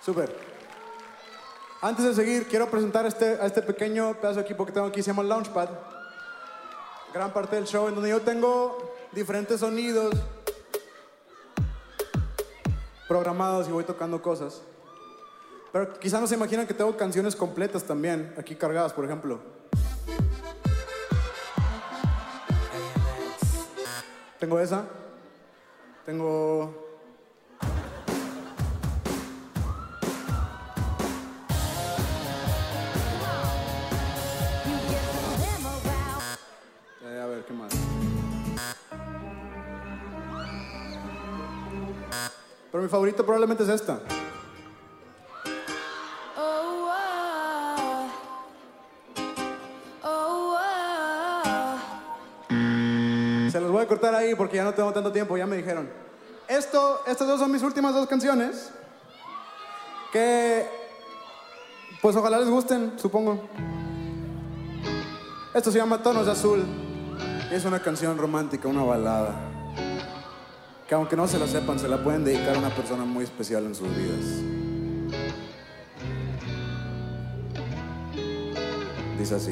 Súper. Antes de seguir, quiero presentar a este pequeño pedazo de equipo que tengo aquí, se llama Launchpad. Gran parte del show en donde yo tengo diferentes sonidos programados y voy tocando cosas. Pero quizá no se imaginan que tengo canciones completas también, aquí cargadas, por ejemplo. Tengo esa. Tengo... a ver, ¿qué más? Pero mi favorito probablemente es esta. Se los voy a cortar ahí porque ya no tengo tanto tiempo, ya me dijeron. Estas dos son mis últimas dos canciones. Que, pues ojalá les gusten, supongo. Esto se llama Tonos de Azul. Es una canción romántica, una balada. Que aunque no se la sepan, se la pueden dedicar a una persona muy especial en sus vidas. Dice así.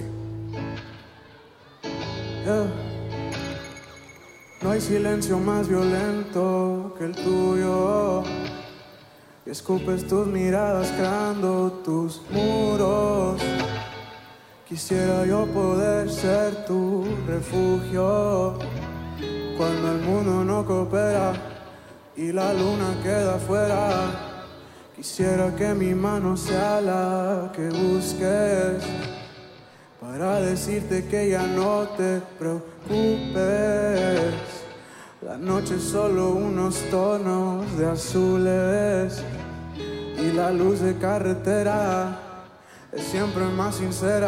No hay silencio más violento que el tuyo. Y escupes tus miradas creando tus muros. Quisiera yo poder ser tu refugio cuando el mundo no coopera y la luna queda afuera. Quisiera que mi mano sea la que busques para decirte que ya no te preocupes. La noche es solo unos tonos de azules y la luz de carretera es siempre más sincera.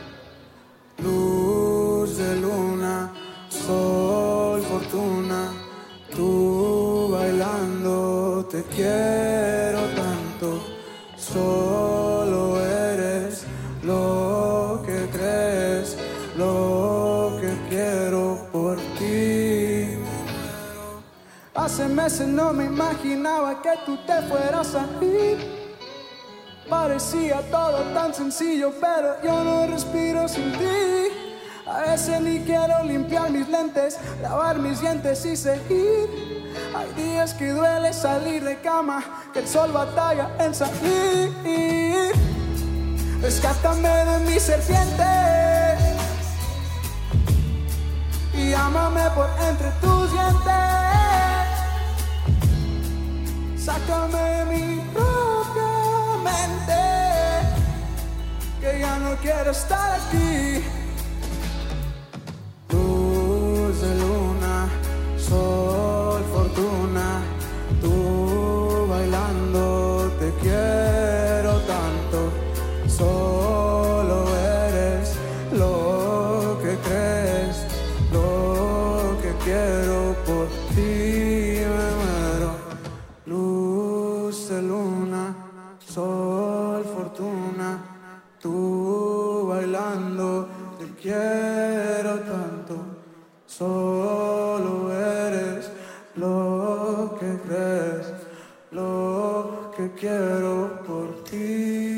Luz de luna, sol, fortuna, tú bailando, te quiero tanto. Solo eres lo que crees, lo que quiero por ti. Hace meses no me imaginaba que tú te fueras a ir. Parecía todo tan sencillo, pero yo no respiro sin ti. A veces ni quiero limpiar mis lentes, lavar mis dientes y seguir. Hay días que duele salir de cama, que el sol batalla en salir. Rescátame de mi serpiente y ámame por entre tus dientes. Sácame de mi propia mente, que ya no quiero estar aquí. Luz de luna, sol, fortuna, tú bailando, te quiero tanto. Solo eres lo que crees, lo que quiero por ti, me muero. Luz de luna, sol, fortuna, tú bailando, te quiero tanto. Solo eres lo que crees, lo que quiero por ti.